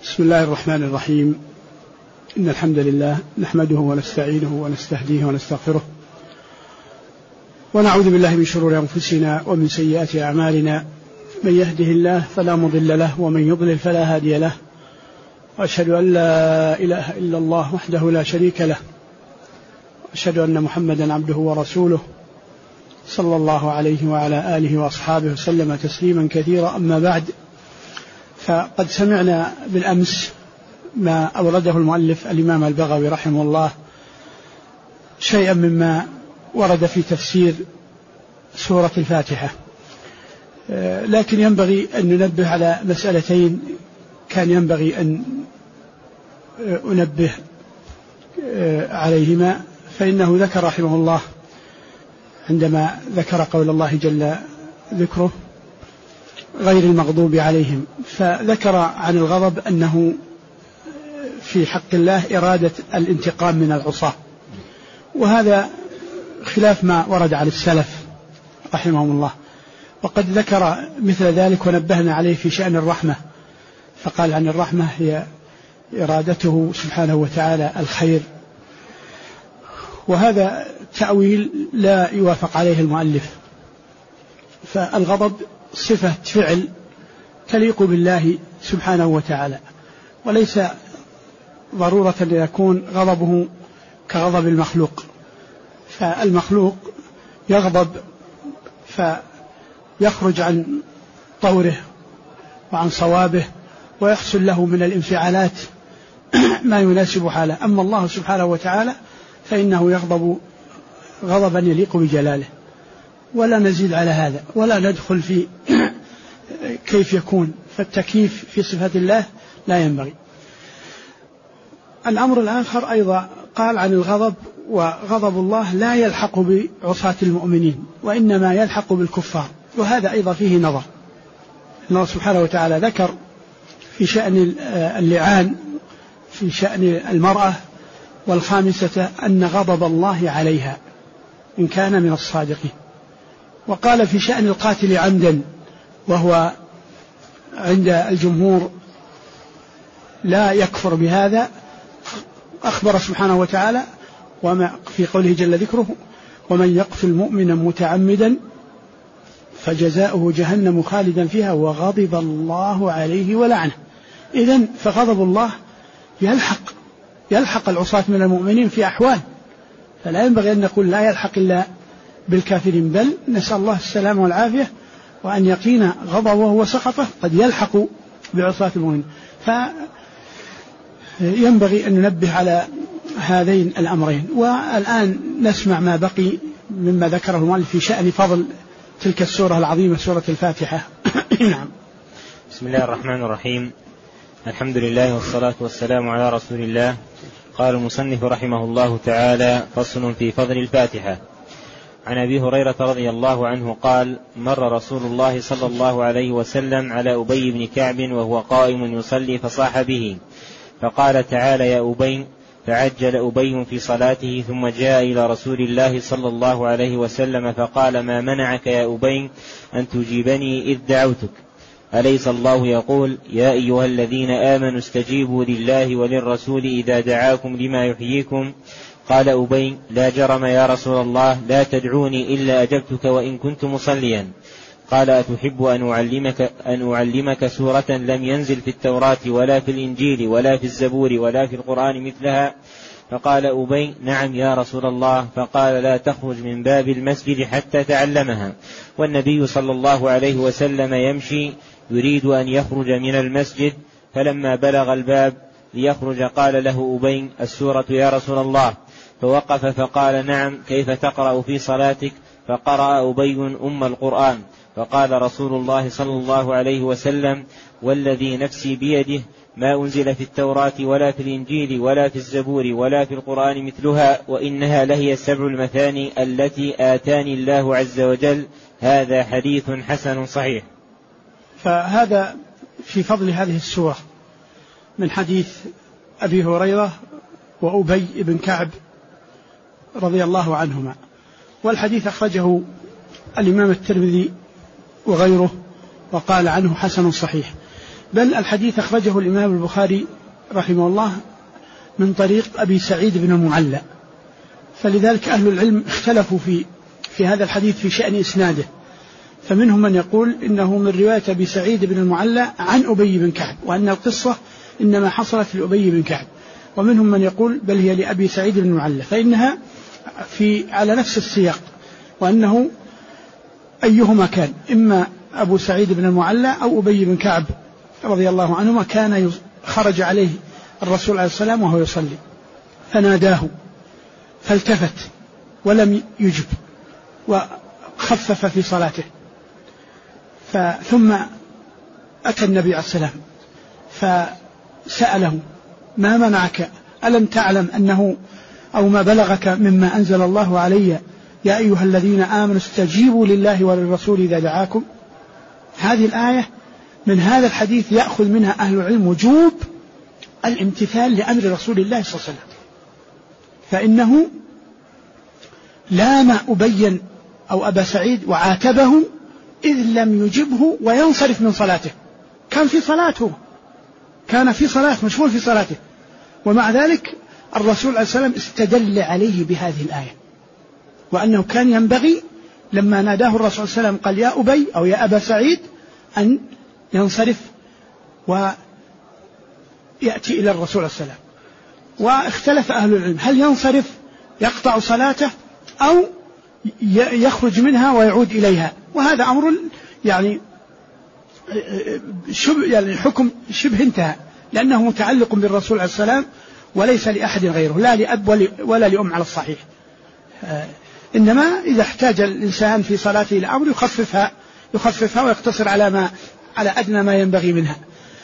بسم الله الرحمن الرحيم. إن الحمد لله نحمده ونستعينه ونستهديه ونستغفره، ونعوذ بالله من شرور أنفسنا ومن سيئات أعمالنا. من يهده الله فلا مضل له، ومن يضلل فلا هادي له، وأشهد أن لا إله إلا الله وحده لا شريك له، وأشهد أن محمدا عبده ورسوله صلى الله عليه وعلى آله وأصحابه وسلم تسليما كثيرا. أما بعد، فقد سمعنا بالأمس ما أورده المؤلف الإمام البغوي رحمه الله شيئا مما ورد في تفسير سورة الفاتحة، لكن ينبغي أن ننبه على مسألتين كان ينبغي أن أنبه عليهما. فإنه ذكر رحمه الله عندما ذكر قول الله جل ذكره غير المغضوب عليهم، فذكر عن الغضب أنه في حق الله إرادة الانتقام من العصاة، وهذا خلاف ما ورد على السلف رحمهم الله. وقد ذكر مثل ذلك ونبهنا عليه في شأن الرحمة، فقال عن الرحمة هي إرادته سبحانه وتعالى الخير، وهذا تأويل لا يوافق عليه المؤلف. فالغضب صفة فعل تليق بالله سبحانه وتعالى، وليس ضرورة أن يكون غضبه كغضب المخلوق. فالمخلوق يغضب فيخرج عن طوره وعن صوابه، ويحصل له من الانفعالات ما يناسب حاله. أما الله سبحانه وتعالى فإنه يغضب غضبا يليق بجلاله، ولا نزيد على هذا ولا ندخل في كيف يكون، فالتكييف في صفات الله لا ينبغي. الأمر الآخر أيضا قال عن الغضب: وغضب الله لا يلحق بعصاة المؤمنين، وإنما يلحق بالكفار. وهذا أيضا فيه نظر. الله سبحانه وتعالى ذكر في شأن اللعان في شأن المرأة، والخامسة أن غضب الله عليها إن كان من الصادقين. وقال في شأن القاتل عمدا، وهو عند الجمهور لا يكفر بهذا، أخبر سبحانه وتعالى وما في قوله جل ذكره: ومن يقتل مؤمنا متعمدا فجزاؤه جهنم خالدا فيها وغضب الله عليه ولعنه. إذن فغضب الله يلحق العصاة من المؤمنين في أحوال، فلا ينبغي أن نقول لا يلحق إلا بالكافرين، بل نسأل الله السلامة والعافية، وأن يقينا غضبه وسخطه قد يلحق بعصاة المؤمنين. فينبغي أن ننبه على هذين الأمرين. والآن نسمع ما بقي مما ذكره المؤلف في شأن فضل تلك السورة العظيمة، سورة الفاتحة. نعم. بسم الله الرحمن الرحيم. الحمد لله والصلاة والسلام على رسول الله. قال المصنف رحمه الله تعالى: فصل في فضل الفاتحة. عن أبي هريرة رضي الله عنه قال: مر رسول الله صلى الله عليه وسلم على أبي بن كعب وهو قائم يصلي فصاح به، فقال: تعال يا أبي. فعجل أبي في صلاته، ثم جاء إلى رسول الله صلى الله عليه وسلم فقال: ما منعك يا أبي أن تجيبني إذ دعوتك؟ أليس الله يقول: يا أيها الذين آمنوا استجيبوا لله وللرسول إذا دعاكم لما يحييكم؟ قال أبي: لا جرم يا رسول الله، لا تدعوني إلا أجبتك وإن كنت مصليا. قال: أتحب أن أعلمك سورة لم ينزل في التوراة ولا في الإنجيل ولا في الزبور ولا في القرآن مثلها؟ فقال أبي: نعم يا رسول الله. فقال: لا تخرج من باب المسجد حتى تعلمها. والنبي صلى الله عليه وسلم يمشي يريد أن يخرج من المسجد، فلما بلغ الباب ليخرج قال له أبي: السورة يا رسول الله. فوقف فقال: نعم، كيف تقرأ في صلاتك؟ فقرأ أبي أم القرآن. فقال رسول الله صلى الله عليه وسلم: والذي نفسي بيده ما أنزل في التوراة ولا في الإنجيل ولا في الزبور ولا في القرآن مثلها، وإنها لهي 7 المثاني التي آتاني الله عز وجل. هذا حديث حسن صحيح. فهذا في فضل هذه السورة من حديث أبي هريرة وأبي بن كعب رضي الله عنهما. والحديث أخرجه الإمام الترمذي وغيره، وقال عنه حسن صحيح. بل الحديث أخرجه الإمام البخاري رحمه الله من طريق أبي سعيد بن المعلى، فلذلك أهل العلم اختلفوا في هذا الحديث في شأن إسناده، فمنهم من يقول إنه من رواية أبي سعيد بن المعلى عن أبي بن كعب، وأن القصة إنما حصلت لأبي بن كعب، ومنهم من يقول بل هي لأبي سعيد بن المعلى، فإنها على نفس السياق، وأنه أيهما كان إما أبو سعيد بن المعلى أو أبي بن كعب رضي الله عنهما كان خرج عليه الرسول عليه السلام وهو يصلي فناداه فالتفت ولم يجب وخفف في صلاته، ثم أتى النبي عليه السلام فسأله ما منعك ألم تعلم أنه أو ما بلغك مما أنزل الله علي يا أيها الذين آمنوا استجيبوا لله وللرسول إذا دعاكم. هذه الآية من هذا الحديث يأخذ منها أهل العلم وجوب الامتثال لأمر رسول الله صلى الله عليه وسلم، فإنه لام أبي أو أبا سعيد وعاتبه إذ لم يجبه وينصرف من صلاته، كان في صلاة مشغول في صلاته، ومع ذلك الرسول عليه السلام استدل عليه بهذه الآية، وأنه كان ينبغي لما ناداه الرسول صلى الله عليه وسلم قال يا أبي أو يا أبا سعيد أن ينصرف ويأتي إلى الرسول عليه السلام. واختلف أهل العلم هل ينصرف يقطع صلاته أو يخرج منها ويعود إليها، وهذا أمر يعني حكم شبه انتهى، لأنه متعلق بالرسول عليه السلام وليس لأحد غيره، لا لأب ولا لأم على الصحيح، إنما إذا احتاج الإنسان في صلاته إلى أمر يخففها ويقتصر على أدنى ما ينبغي منها.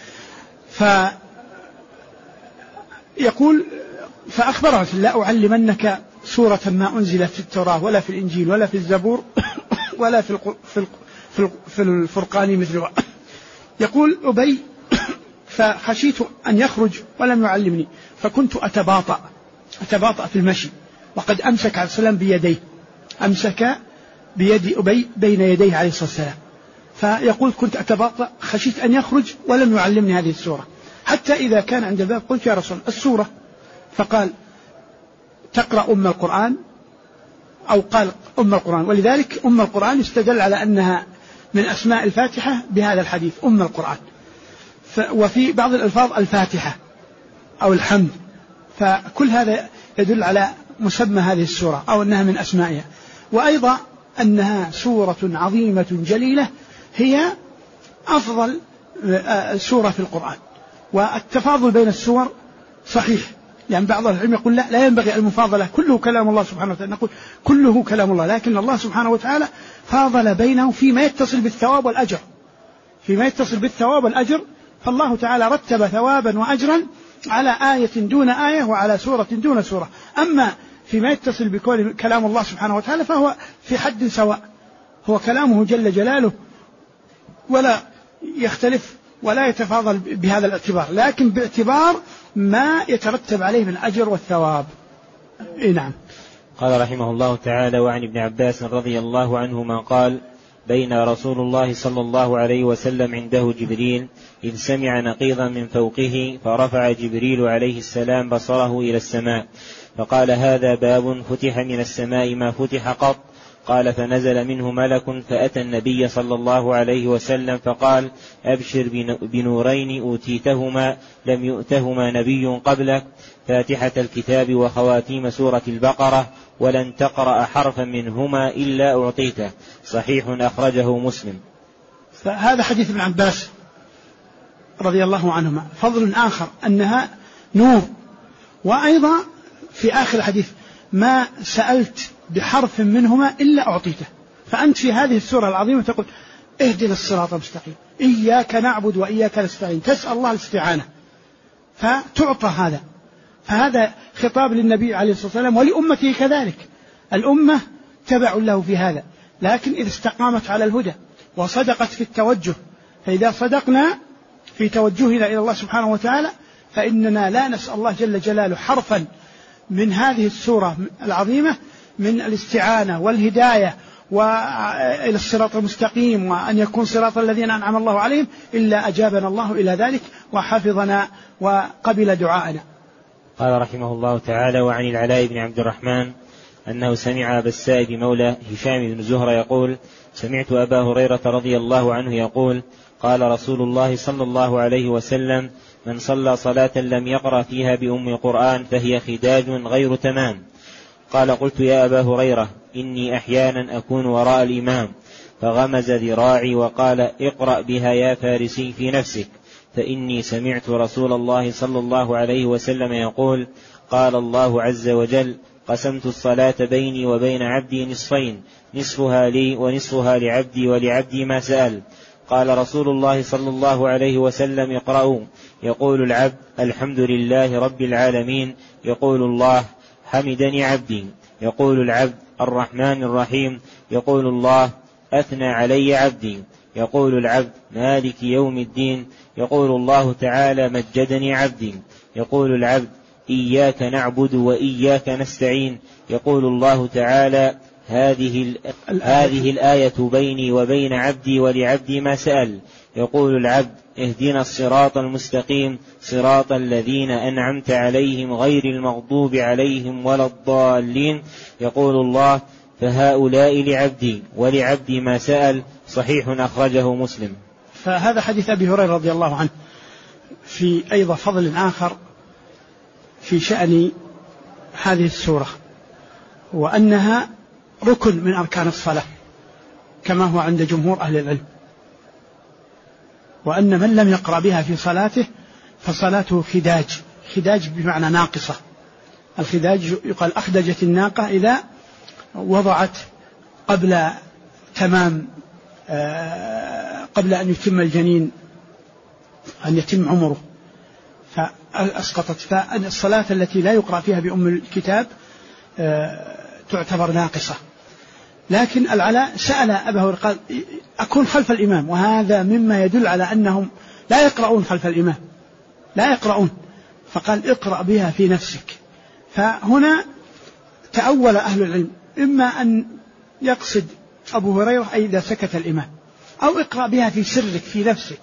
فيقول فأخبره لا أعلمنك سورة ما أنزلت في التوراة ولا في الإنجيل ولا في الزبور ولا في الفرقان مثلها. يقول أبي فخشيت أن يخرج ولم يعلمني فكنت أتباطأ في المشي، وقد أمسك عليه السلام بيديه، أمسك بيد أبي بين يديه عليه الصلاة والسلام، فيقول كنت أتباطأ خشيت أن يخرج ولم يعلمني هذه السورة، حتى إذا كان عند الباب قلت يا رسول السورة، فقال تقرأ أم القرآن أو قال أم القرآن، ولذلك أم القرآن يستدل على أنها من أسماء الفاتحة بهذا الحديث أم القرآن، وفي بعض الألفاظ الفاتحة أو الحمد، فكل هذا يدل على مسمى هذه السورة أو أنها من أسمائها، وأيضا أنها سورة عظيمة جليلة هي أفضل سورة في القرآن، والتفاضل بين السور صحيح، يعني بعض العلم يقول لا ينبغي المفاضلة، كله كلام الله سبحانه وتعالى، نقول كله كلام الله، لكن الله سبحانه وتعالى فاضل بينه فيما يتصل بالثواب والأجر، فالله تعالى رتب ثوابا وأجرا على آية دون آية وعلى سورة دون سورة، أما فيما يتصل بكون كلام الله سبحانه وتعالى فهو في حد سواء، هو كلامه جل جلاله ولا يختلف ولا يتفاضل بهذا الاعتبار، لكن باعتبار ما يترتب عليه من الأجر والثواب. نعم. قال رحمه الله تعالى وعن ابن عباس رضي الله عنهما قال بين رسول الله صلى الله عليه وسلم عنده جبريل إذ سمع نقيضا من فوقه فرفع جبريل عليه السلام بصره إلى السماء فقال هذا باب فتح من السماء ما فتح قط. قال فنزل منه ملك فأتى النبي صلى الله عليه وسلم فقال أبشر بنورين أوتيتهما لم يؤتهما نبي قبلك فاتحة الكتاب وخواتيم سورة البقرة ولن تقرأ حرفا منهما إلا أعطيته. صحيح أخرجه مسلم. فهذا حديث ابن عباس رضي الله عنهما. فضل آخر أنها نور، وأيضا في آخر الحديث ما سألت بحرف منهما إلا أعطيته. فأنت في هذه السورة العظيمة تقول اهدنا الصراط المستقيم، إياك نعبد وإياك نستعين، تسأل الله الاستعانة فتعطى هذا. فهذا خطاب للنبي عليه الصلاة والسلام ولأمته كذلك، الأمة تبع له في هذا، لكن إذا استقامت على الهدى وصدقت في التوجه، فإذا صدقنا في توجهنا إلى الله سبحانه وتعالى فإننا لا نسأل الله جل جلاله حرفا من هذه السورة العظيمة من الاستعانة والهداية وإلى الصراط المستقيم وأن يكون صراط الذين أنعم الله عليهم، إلا أجابنا الله إلى ذلك وحفظنا وقبل دعاءنا. قال رحمه الله تعالى: وعن العلاء بن عبد الرحمن أنه سمع أبا السائب مولى هشام بن زهرة يقول: سمعت أبا هريرة رضي الله عنه يقول: قال رسول الله صلى الله عليه وسلم: من صلى صلاة لم يقرأ فيها بأم القرآن فهي خداج غير تمام. قال: قلت: يا أبا هريرة، إني أحيانا أكون وراء الإمام، فغمز ذراعي وقال: اقرأ بها يا فارسي في نفسك، فإني سمعت رسول الله صلى الله عليه وسلم يقول: قال الله عز وجل: قسمت الصلاة بيني وبين عبدي نصفين، نصفها لي ونصفها لعبدي ولعبدي ما سأل. قال رسول الله صلى الله عليه وسلم: اقرأوا. يقول العبد: الحمد لله رب العالمين. يقول الله: حمدني عبدي. يقول العبد: الرحمن الرحيم. يقول الله: أثنى علي عبدي. يقول العبد: مالك يوم الدين. يقول الله تعالى: مجدني عبدي. يقول العبد: إياك نعبد وإياك نستعين. يقول الله تعالى: هذه الآية بيني وبين عبدي ولعبدي ما سأل. يقول العبد: اهدنا الصراط المستقيم، صراط الذين أنعمت عليهم غير المغضوب عليهم ولا الضالين. يقول الله: فهؤلاء لعبدي ولعبدي ما سأل. صحيح أخرجه مسلم. فهذا حديث أبي هريرة رضي الله عنه في أيضا فضل آخر في شأن هذه السورة، وأنها ركن من أركان الصلاة كما هو عند جمهور أهل العلم، وأن من لم يقرأ بها في صلاته فصلاته خداج. خداج بمعنى ناقصة. الخداج يقال أخدجت الناقة إذا وضعت قبل تمام قبل أن يتم الجنين، أن يتم عمره فأسقطت. فالصلاة التي لا يقرأ فيها بأم الكتاب تعتبر ناقصة. لكن العلاء سأل أبا هريرة قال: أكون خلف الإمام، وهذا مما يدل على أنهم لا يقرؤون خلف الإمام، لا يقرؤون، فقال: اقرأ بها في نفسك. فهنا تأول أهل العلم، إما أن يقصد أبو هريرة أي إذا سكت الإمام، أو اقرأ بها في سرك في نفسك.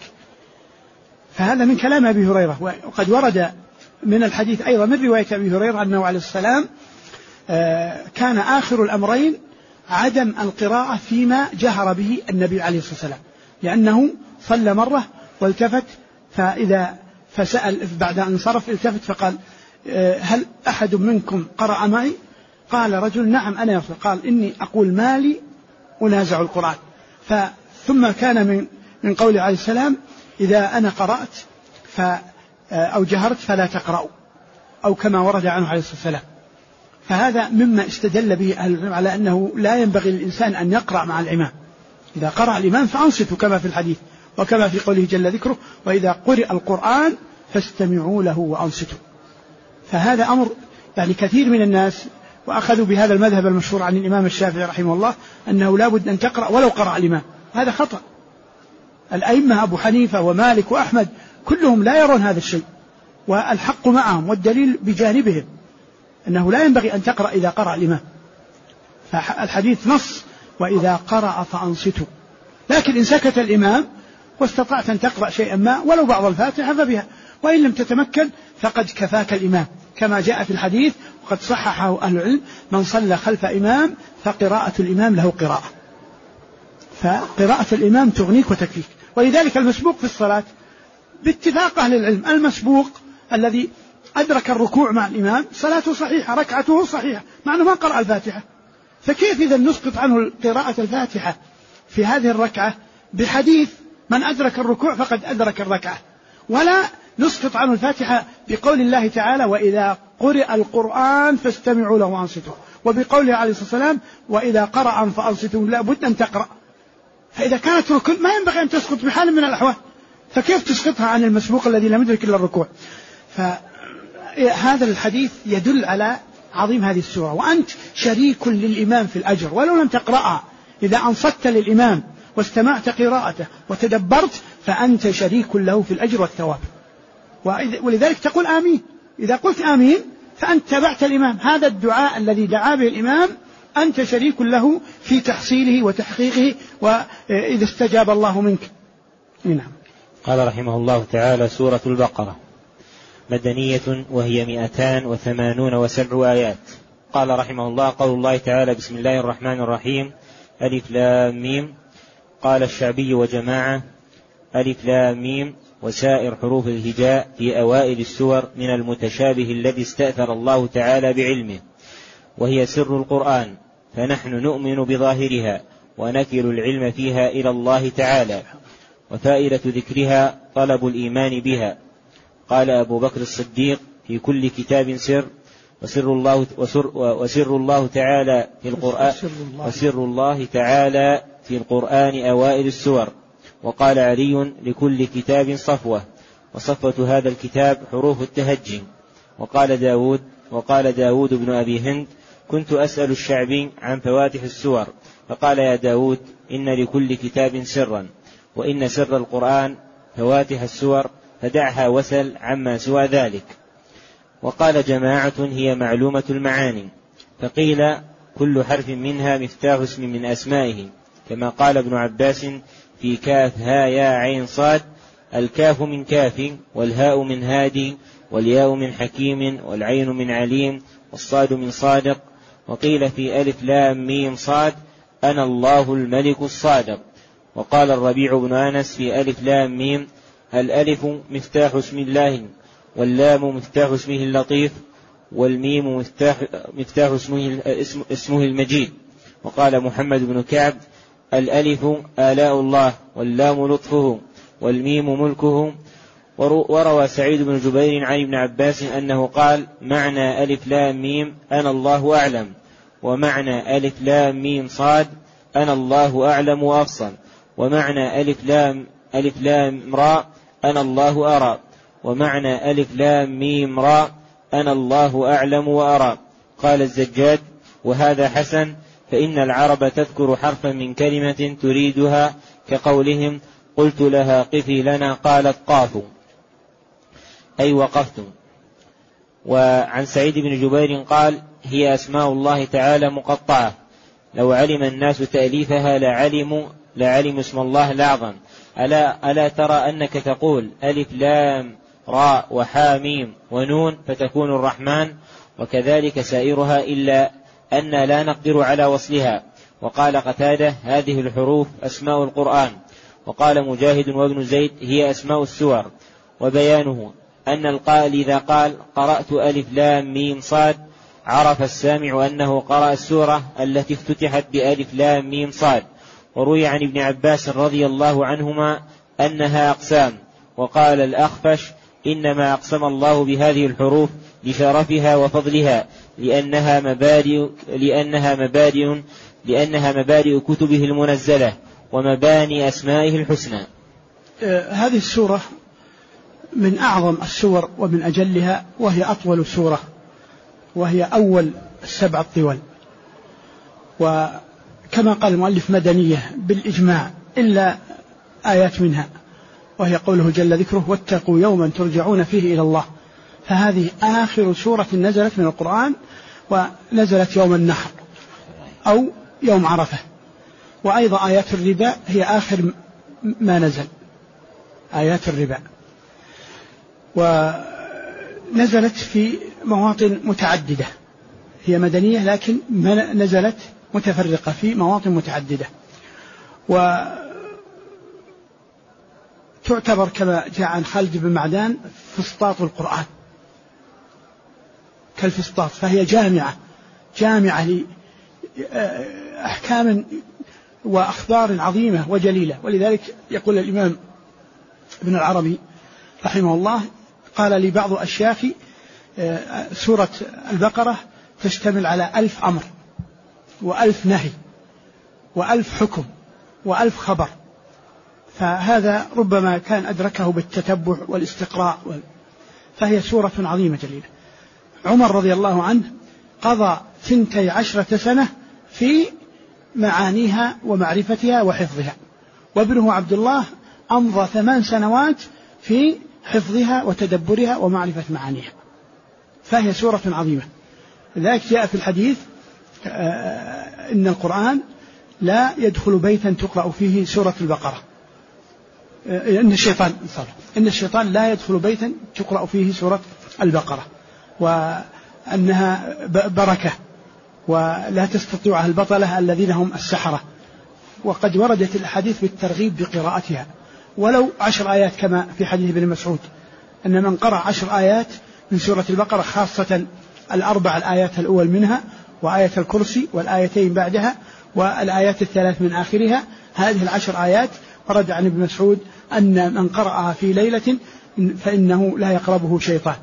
فهذا من كلام أبي هريرة. وقد ورد من الحديث أيضا من رواية أبي هريرة أنه عليه السلام كان آخر الأمرين عدم القراءة فيما جهر به النبي عليه الصلاة والسلام، لأنه صلى مرة والتفت فسأل بعد أن انصرف التفت فقال: هل أحد منكم قرأ معي؟ قال رجل: نعم أنا يا رسول. قال: إني أقول مالي أنازع القرآن. ثم كان من قول عليه السلام: إذا أنا قرأت أو جهرت فلا تقرأوا، أو كما ورد عنه عليه الصلاة والسلام. فهذا مما استدل به أهل العلم على أنه لا ينبغي للإنسان أن يقرأ مع الإمام. إذا قرأ الإمام فأنصتوا كما في الحديث، وكما في قوله جل ذكره: وإذا قرئ القرآن فاستمعوا له وأنصتوا. فهذا أمر يعني كثير من الناس وأخذوا بهذا المذهب المشهور عن الإمام الشافعي رحمه الله أنه لا بد أن تقرأ ولو قرأ الإمام. هذا خطأ. الأئمة أبو حنيفة ومالك وأحمد كلهم لا يرون هذا الشيء، والحق معهم والدليل بجانبهم أنه لا ينبغي أن تقرأ إذا قرأ الإمام. فالحديث نص: وإذا قرأ فأنصتوا. لكن إن سكت الإمام واستطعت أن تقرأ شيئا ما ولو بعض الفاتحة فبها، وإن لم تتمكن فقد كفاك الإمام، كما جاء في الحديث وقد صححه أهل العلم: من صلى خلف إمام فقراءة الإمام له قراءة. فقراءة الإمام تغنيك وتكفيك. ولذلك المسبوق في الصلاة باتفاق أهل العلم، المسبوق الذي أدرك الركوع مع الإمام صلاته صحيحة، ركعته صحيحة، مع أنه ما قرأ الفاتحة. فكيف إذا نسقط عنه قراءة الفاتحة في هذه الركعة بحديث من أدرك الركوع فقد أدرك الركعة، ولا نسقط عنه الفاتحة بقول الله تعالى: وإذا قرئ القرآن فاستمعوا له وأنصتوا، وبقوله عليه الصلاة والسلام: وإذا قرأ فأنصتوا، لا بد أن تقرأ. فإذا كانت ركن ما ينبغي أن تسقط بحال من الأحوال، فكيف تسقطها عن المسبوق الذي لم يدرك إلا الركوع؟ فهذا الحديث يدل على عظيم هذه السورة، وأنت شريك للإمام في الأجر ولو لم تقرأها. إذا أنصت للإمام واستمعت قراءته وتدبرت فأنت شريك له في الأجر والثواب. ولذلك تقول آمين. إذا قلت آمين فأنت تبعت الإمام. هذا الدعاء الذي دعا به الإمام أنت شريك له في تحصيله وتحقيقه وإذا استجاب الله منك. نعم. قال رحمه الله تعالى: سورة البقرة مدنية وهي 287 آيات. قال رحمه الله: قول الله تعالى: بسم الله الرحمن الرحيم، ألف لام ميم. قال الشعبي وجماعة: ألف لام ميم وسائر حروف الهجاء في أوائل السور من المتشابه الذي استأثر الله تعالى بعلمه، وهي سر القرآن، فنحن نؤمن بظاهرها ونكل العلم فيها إلى الله تعالى، وفائدة ذكرها طلب الإيمان بها. قال أبو بكر الصديق: في كل كتاب سر، وسر الله تعالى في القرآن أوائل السور. وقال علي: لكل كتاب صفوة، وصفوة هذا الكتاب حروف التهجي. وقال داود بن أبي هند: كنت أسأل الشعبي عن فواتح السور، فقال: يا داود، إن لكل كتاب سرا، وإن سر القرآن فواتح السور، فدعها وسل عما سوى ذلك. وقال جماعة: هي معلومة المعاني، فقيل: كل حرف منها مفتاح اسم من أسمائه، كما قال ابن عباس في كاف ها يا عين صاد: الكاف من كاف، والهاء من هادي، والياء من حكيم، والعين من عليم، والصاد من صادق. وقيل في ألف لام ميم صاد: أنا الله الملك الصادق. وقال الربيع بن أنس في ألف لام ميم: الألف مفتاح اسم الله، واللام مفتاح اسمه اللطيف، والميم مفتاح اسمه المجيد. وقال محمد بن كعب: الألف آلاء الله، واللام لطفه، والميم ملكه. وروى سعيد بن جبير عن ابن عباس أنه قال: معنى ألف لام ميم أنا الله أعلم، ومعنى ألف لام ميم صاد أنا الله أعلم وأفصل، ومعنى ألف لام راء أنا الله أرى، ومعنى ألف لام ميم راء أنا الله أعلم وأرى. قال الزجاج: وهذا حسن، فإن العرب تذكر حرفا من كلمة تريدها، كقولهم: قلت لها قفي لنا، قالت قاف، أي وقفت. وعن سعيد بن جبير قال: هي أسماء الله تعالى مقطعة، لو علم الناس تأليفها لعلموا اسم الله الأعظم. ألا ترى أنك تقول ألف لام راء وحاميم ونون فتكون الرحمن، وكذلك سائرها، إلا أن لا نقدر على وصلها. وقال قتادة: هذه الحروف أسماء القرآن. وقال مجاهد وابن زيد: هي أسماء السور. وبيانه أن القائل إذا قال: قرأت ألف لام ميم صاد، عرف السامع أنه قرأ السورة التي افتتحت بألف لام ميم صاد. وروي عن ابن عباس رضي الله عنهما أنها أقسام. وقال الأخفش: إنما أقسم الله بهذه الحروف لشرفها وفضلها، لأنها مبادئ كتبه المنزلة ومباني أسمائه الحسنى. هذه السورة من أعظم السور ومن أجلها، وهي أطول سورة، وهي أول 7 الطوال. وكما قال المؤلف مدنية بالإجماع، إلا آيات منها، وهي قوله جل ذكره: واتقوا يوما ترجعون فيه إلى الله. فهذه آخر سورة نزلت من القرآن، ونزلت يوم النحر أو يوم عرفة. وأيضا آيات الربا هي آخر ما نزل، آيات الربا. ونزلت في مواطن متعددة، هي مدنية لكن نزلت متفرقة في مواطن متعددة. وتعتبر كما جاء عن خالد بن معدان فسطاط القرآن، كالفسطاط، فهي جامعة لأحكام وأخبار عظيمة وجليلة. ولذلك يقول الإمام ابن العربي رحمه الله، قال لي بعض أشياخي: سورة البقرة تشتمل على 1000 أمر، و1000 نهي، و1000 حكم، و1000 خبر. فهذا ربما كان أدركه بالتتبع والاستقراء، فهي سورة عظيمة جليلة. عمر رضي الله عنه قضى 12 سنة في معانيها ومعرفتها وحفظها، وابنه عبد الله أمضى 8 سنوات في حفظها وتدبرها ومعرفة معانيها. فهي سورة عظيمة. لذلك جاء في الحديث إن القرآن لا يدخل بيتا تقرأ فيه سورة البقرة، إن الشيطان لا يدخل بيتا تقرأ فيه سورة البقرة، وأنها بركة ولا تستطيعها البطلة الذين هم السحرة. وقد وردت الأحاديث بالترغيب بقراءتها ولو 10 آيات، كما في حديث ابن مسعود أن من قرأ 10 آيات من سورة البقرة، خاصة 4 الآيات الأول منها وآية الكرسي والآيتين بعدها والآيات 3 من آخرها، هذه 10 آيات ورد عن ابن مسعود أن من قرأها في ليلة فإنه لا يقربه شيطان،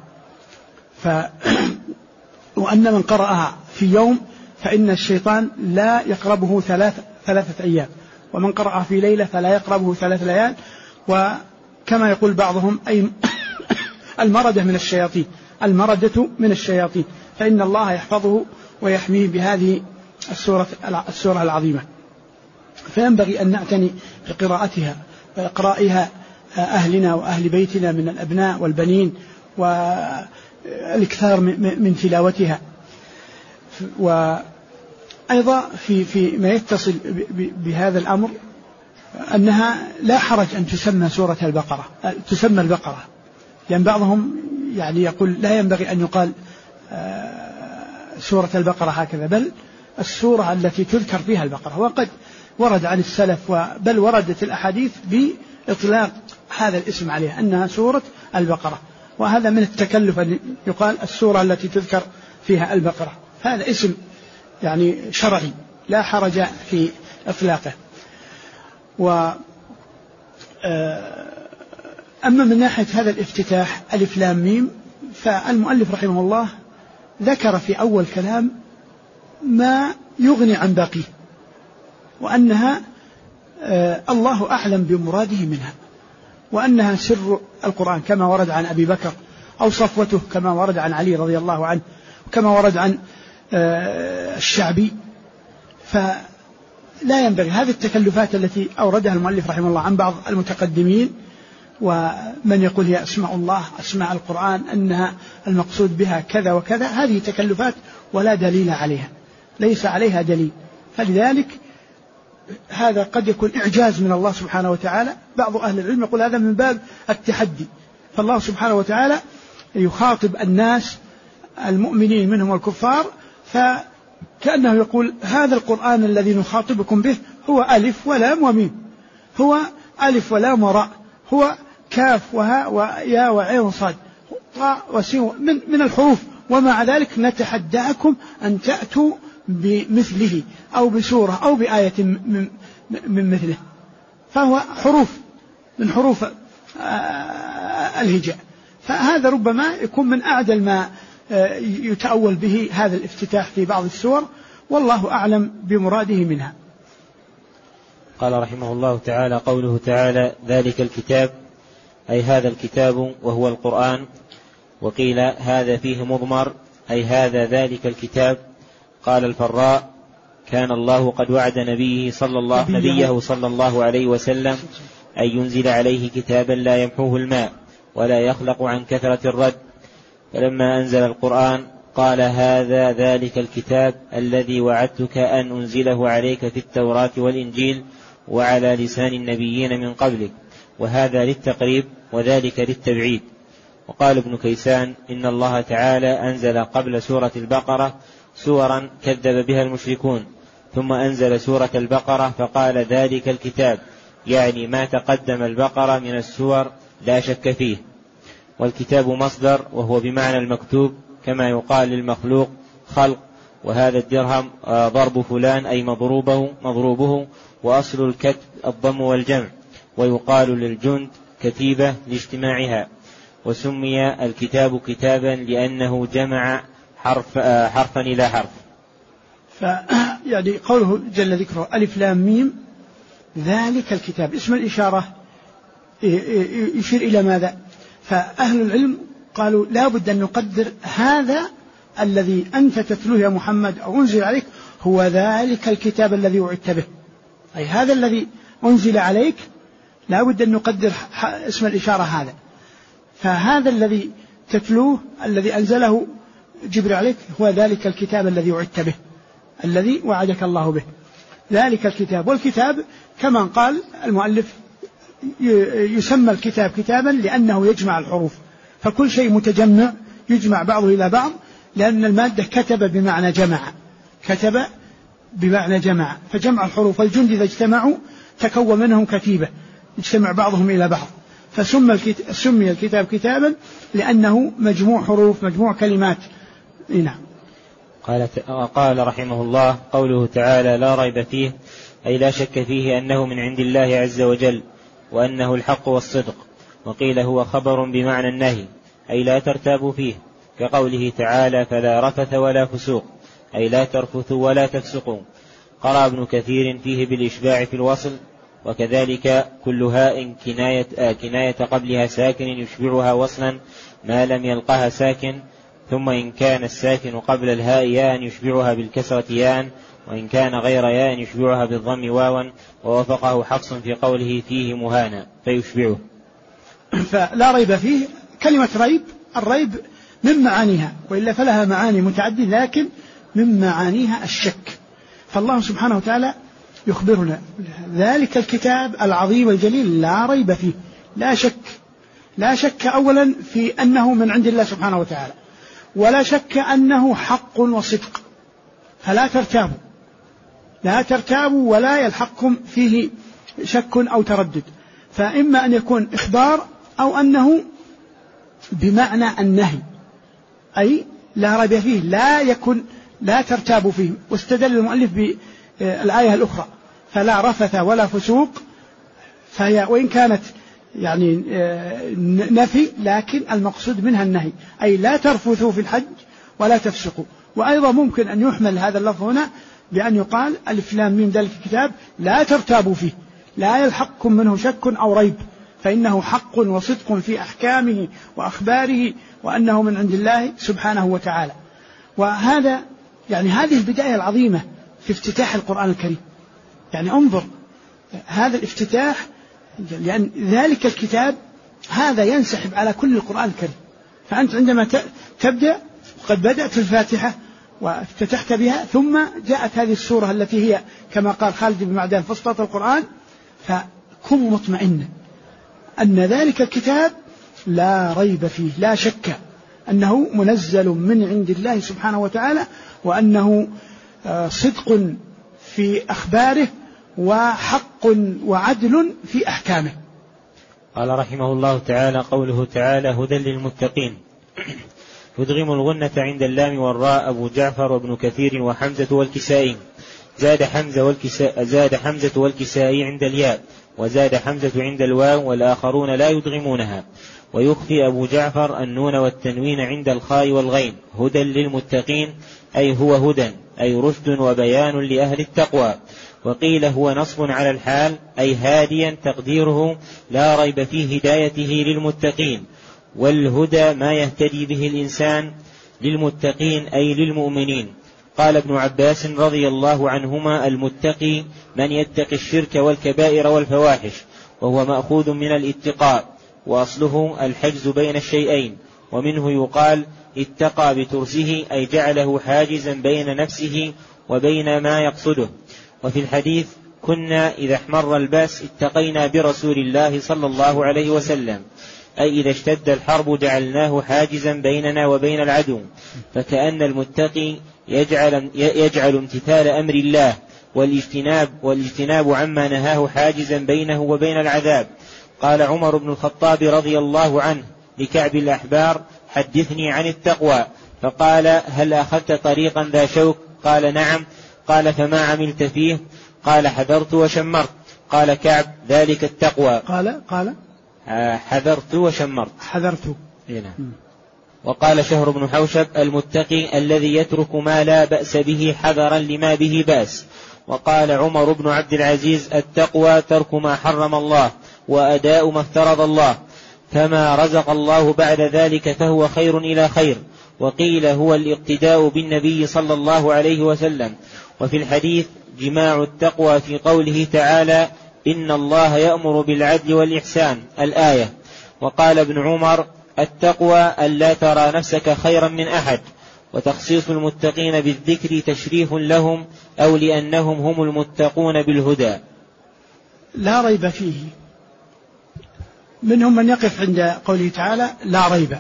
وأن من قرأها في يوم فإن الشيطان لا يقربه 3 أيام، ومن قرأها في ليلة فلا يقربه 3 ليال. وكما يقول بعضهم أي المردة من الشياطين، فإن الله يحفظه ويحميه بهذه السورة العظيمة. فينبغي أن نعتني بقراءتها وإقرائها أهلنا وأهل بيتنا من الأبناء والبنين، والإكثار من تلاوتها. وأيضا في ما يتصل بهذا الأمر أنها لا حرج أن تسمى البقرة، لأن بعضهم يعني يقول لا ينبغي أن يقال سورة البقرة هكذا، بل السورة التي تذكر فيها البقرة. وقد ورد عن السلف بل وردت الأحاديث بإطلاق هذا الاسم عليها أنها سورة البقرة، وهذا من التكلف أن يقال السورة التي تذكر فيها البقرة، هذا اسم يعني شرعي لا حرج في إطلاقه. أما من ناحية هذا الافتتاح ألف لام ميم، فالمؤلف رحمه الله ذكر في أول كلام ما يغني عن باقيه، وأنها الله أعلم بمراده منها، وأنها سر القرآن كما ورد عن أبي بكر، أو صفوته كما ورد عن علي رضي الله عنه، وكما ورد عن الشعبي. فلا ينبغي هذه التكلفات التي أوردها المؤلف رحمه الله عن بعض المتقدمين، ومن يقول هي أسماء الله أسماء القرآن أنها المقصود بها كذا وكذا، هذه تكلفات ولا دليل عليها، ليس عليها دليل. فلذلك هذا قد يكون إعجاز من الله سبحانه وتعالى. بعض أهل العلم يقول هذا من باب التحدي، فالله سبحانه وتعالى يخاطب الناس المؤمنين منهم والكفار، فكأنه يقول هذا القرآن الذي نخاطبكم به هو ألف ولام وميم، هو ألف ولام وراء، هو كاف وهاء وياء وعين صاد طاء وسين من الحروف، ومع ذلك نتحداكم أن تأتوا بمثله أو بسورة أو بآية من مثله، فهو حروف من حروف الهجاء. فهذا ربما يكون من أعدل ما يتأول به هذا الافتتاح في بعض السور، والله أعلم بمراده منها. قال رحمه الله تعالى: قوله تعالى ذلك الكتاب أي هذا الكتاب وهو القرآن، وقيل هذا فيه مضمر أي هذا ذلك الكتاب. قال الفراء: كان الله قد وعد نبيه صلى الله عليه وسلم أن ينزل عليه كتابا لا يمحوه الماء ولا يخلق عن كثرة الرد، فلما أنزل القرآن قال هذا ذلك الكتاب الذي وعدتك أن أنزله عليك في التوراة والإنجيل وعلى لسان النبيين من قبلك، وهذا للتقريب وذلك للتبعيد. وقال ابن كيسان: إن الله تعالى أنزل قبل سورة البقرة سورا كذب بها المشركون، ثم أنزل سورة البقرة فقال ذلك الكتاب، يعني ما تقدم البقرة من السور لا شك فيه. والكتاب مصدر وهو بمعنى المكتوب، كما يقال للمخلوق خلق، وهذا الدرهم ضرب فلان أي مضروبه، وأصل الكتب الضم والجمع، ويقال للجند كتيبة لاجتماعها. وسمي الكتاب كتابا لأنه جمع حرفا إلى حرف. يعني قوله جل ذكره ألف لام ميم ذلك الكتاب، اسم الإشارة يشير إلى ماذا؟ فأهل العلم قالوا لا بد أن نقدر هذا الذي أنت تتلوه يا محمد أو أنزل عليك هو ذلك الكتاب الذي وعدت به، أي هذا الذي أنزل عليك لا بد أن نقدر اسم الإشارة هذا. فهذا الذي تتلوه الذي أنزله جبريل عليك هو ذلك الكتاب الذي وعدت به، الذي وعدك الله به. ذلك الكتاب، والكتاب كما قال المؤلف يسمى الكتاب كتابا لأنه يجمع الحروف، فكل شيء متجمع يجمع بعضه إلى بعض، لأن المادة كتب بمعنى جمع، كتب بمعنى جمع، فجمع الحروف والجند إذا اجتمعوا تكون منهم كتيبة يجتمع بعضهم إلى بعض، فسمي الكتاب كتابا لأنه مجموع حروف مجموع كلمات. نعم. قال رحمه الله: قوله تعالى لا ريب فيه، أي لا شك فيه أنه من عند الله عز وجل وأنه الحق والصدق. وقيل هو خبر بمعنى النهي، أي لا ترتابوا فيه، كقوله تعالى فلا رفث ولا فسوق، أي لا ترفثوا ولا تفسقوا. قرأ ابن كثير فيه بالإشباع في الوصل، وكذلك كل هاء كناية قبلها ساكن يشبعها وصلا ما لم يلقها ساكن، ثم إن كان الساكن قبل الهاء ياء يشبعها بالكسرة ياء، وإن كان غير ياء يشبعها بالضم واوا، ووافقه حفص في قوله فيه مهانا فيشبعه. فلا ريب فيه، كلمة ريب، الريب من معانيها، وإلا فلها معاني متعددة، لكن من معانيها الشك. فالله سبحانه وتعالى يخبرنا ذلك الكتاب العظيم الجليل لا ريب فيه، لا شك أولا في أنه من عند الله سبحانه وتعالى، ولا شك أنه حق وصدق، فلا ترتابوا ولا يلحقكم فيه شك أو تردد، فإما أن يكون إخبار أو أنه بمعنى النهي، أي لا ريب فيه لا ترتابوا فيه. واستدل المؤلف بالآية الأخرى فلا رفث ولا فسوق، فهي وإن كانت يعني نفي، لكن المقصود منها النهي، أي لا ترفثوا في الحج ولا تفسقوا. وأيضا ممكن أن يحمل هذا اللفظ هنا بأن يقال ألف لام ميم ذلك الكتاب لا ترتابوا فيه، لا يلحقكم منه شك أو ريب، فإنه حق وصدق في أحكامه وأخباره، وأنه من عند الله سبحانه وتعالى. وهذا يعني هذه البداية العظيمة في افتتاح القرآن الكريم. يعني انظر هذا الافتتاح، لأن ذلك الكتاب هذا ينسحب على كل القرآن الكريم. فأنت عندما تبدأ، قد بدأت الفاتحة وافتتحت بها، ثم جاءت هذه السورة التي هي كما قال خالد بن معدان فسطاط القرآن، فكن مطمئنا أن ذلك الكتاب لا ريب فيه، لا شك أنه منزل من عند الله سبحانه وتعالى، وأنه صدق في أخباره وحق وعدل في أحكامه. قال رحمه الله تعالى: قوله تعالى هدى للمتقين، يدغم الغنة عند اللام والراء أبو جعفر وابن كثير وحمزة والكسائي، زاد حمزة والكسائي عند الياء، وزاد حمزة عند الواو، والآخرون لا يدغمونها. ويخفي أبو جعفر النون والتنوين عند الخاء والغين. هدى للمتقين أي هو هدى، أي رشد وبيان لأهل التقوى. وقيل هو نصب على الحال، أي هاديا، تقديره لا ريب في هدايته للمتقين. والهدى ما يهتدي به الإنسان، للمتقين أي للمؤمنين. قال ابن عباس رضي الله عنهما: المتقي من يتقي الشرك والكبائر والفواحش، وهو مأخوذ من الاتقاء، وأصله الحجز بين الشيئين، ومنه يقال اتقى بترسه، أي جعله حاجزا بين نفسه وبين ما يقصده. وفي الحديث: كنا إذا احمر الباس اتقينا برسول الله صلى الله عليه وسلم، أي إذا اشتد الحرب جعلناه حاجزا بيننا وبين العدو. فكأن المتقي يجعل امتثال أمر الله والاجتناب عما نهاه حاجزا بينه وبين العذاب. قال عمر بن الخطاب رضي الله عنه لكعب الأحبار: حدثني عن التقوى. فقال: هل أخذت طريقا ذا شوك؟ قال: نعم. قال: فما عملت فيه؟ قال: حذرت وشمرت. قال كعب: ذلك التقوى. قال حذرت وشمرت. حذرت. وقال شهر بن حوشب: المتقي الذي يترك ما لا بأس به حذرا لما به بأس. وقال عمر بن عبد العزيز: التقوى ترك ما حرم الله وأداء ما افترض الله، فما رزق الله بعد ذلك فهو خير إلى خير. وقيل هو الاقتداء بالنبي صلى الله عليه وسلم. وفي الحديث جماع التقوى في قوله تعالى: إن الله يأمر بالعدل والإحسان، الآية. وقال ابن عمر: التقوى ألا ترى نفسك خيرا من أحد، وتخصيص المتقين بالذكر تشريف لهم أو لأنهم هم المتقون بالهدى. لا ريب فيه، منهم من يقف عند قوله تعالى لا ريب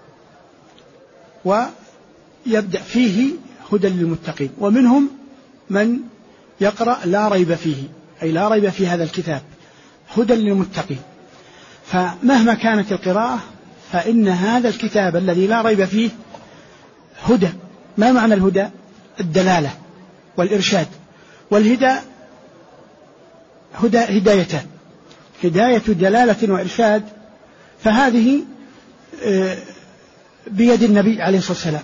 ويبدأ فيه هدى للمتقين، ومنهم من يقرأ لا ريب فيه، أي لا ريب في هذا الكتاب هدى للمتقين. فمهما كانت القراءة فإن هذا الكتاب الذي لا ريب فيه هدى. ما معنى الهدى؟ الدلالة والإرشاد، والهدى هدايتان، هداية دلالة وإرشاد، فهذه بيد النبي عليه الصلاة والسلام،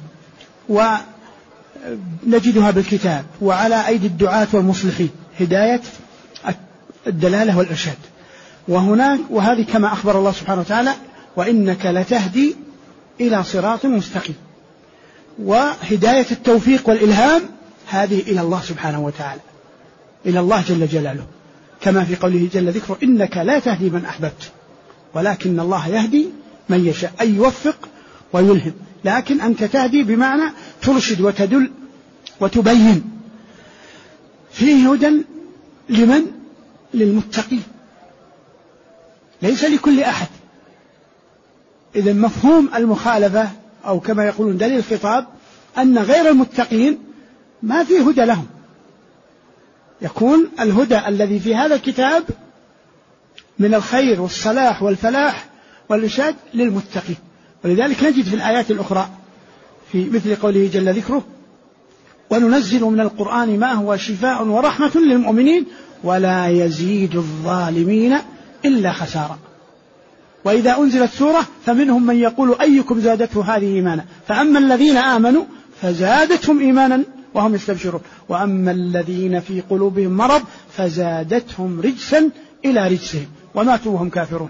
ونجدها بالكتاب وعلى أيدي الدعاة والمصلحين، هداية الدلالة والإرشاد. وهناك وهذه كما أخبر الله سبحانه وتعالى وإنك لتهدي إلى صراط مستقيم. وهداية التوفيق والإلهام هذه إلى الله سبحانه وتعالى، إلى الله جل جلاله، كما في قوله جل ذكره إنك لا تهدي من أحببت ولكن الله يهدي من يشاء، أي يوفق ويلهم. لكن أنت تهدي بمعنى ترشد وتدل وتبين. فيه هدى لمن؟ للمتقين، ليس لكل أحد. إذا مفهوم المخالفة أو كما يقولون دليل الخطاب أن غير المتقين ما فيه هدى لهم. يكون الهدى الذي في هذا الكتاب من الخير والصلاح والفلاح والإرشاد للمتقين. ولذلك نجد في الآيات الأخرى في مثل قوله جل ذكره وننزل من القرآن ما هو شفاء ورحمة للمؤمنين ولا يزيد الظالمين إلا خسارا. وإذا أنزلت سورة فمنهم من يقول أيكم زادته هذه إيمانا، فأما الذين آمنوا فزادتهم إيمانا وهم يستبشرون، وأما الذين في قلوبهم مرض فزادتهم رجسا إلى رجسهم وماتوا وهم كافرون.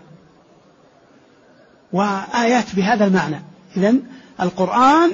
وآيات بهذا المعنى. إذن القرآن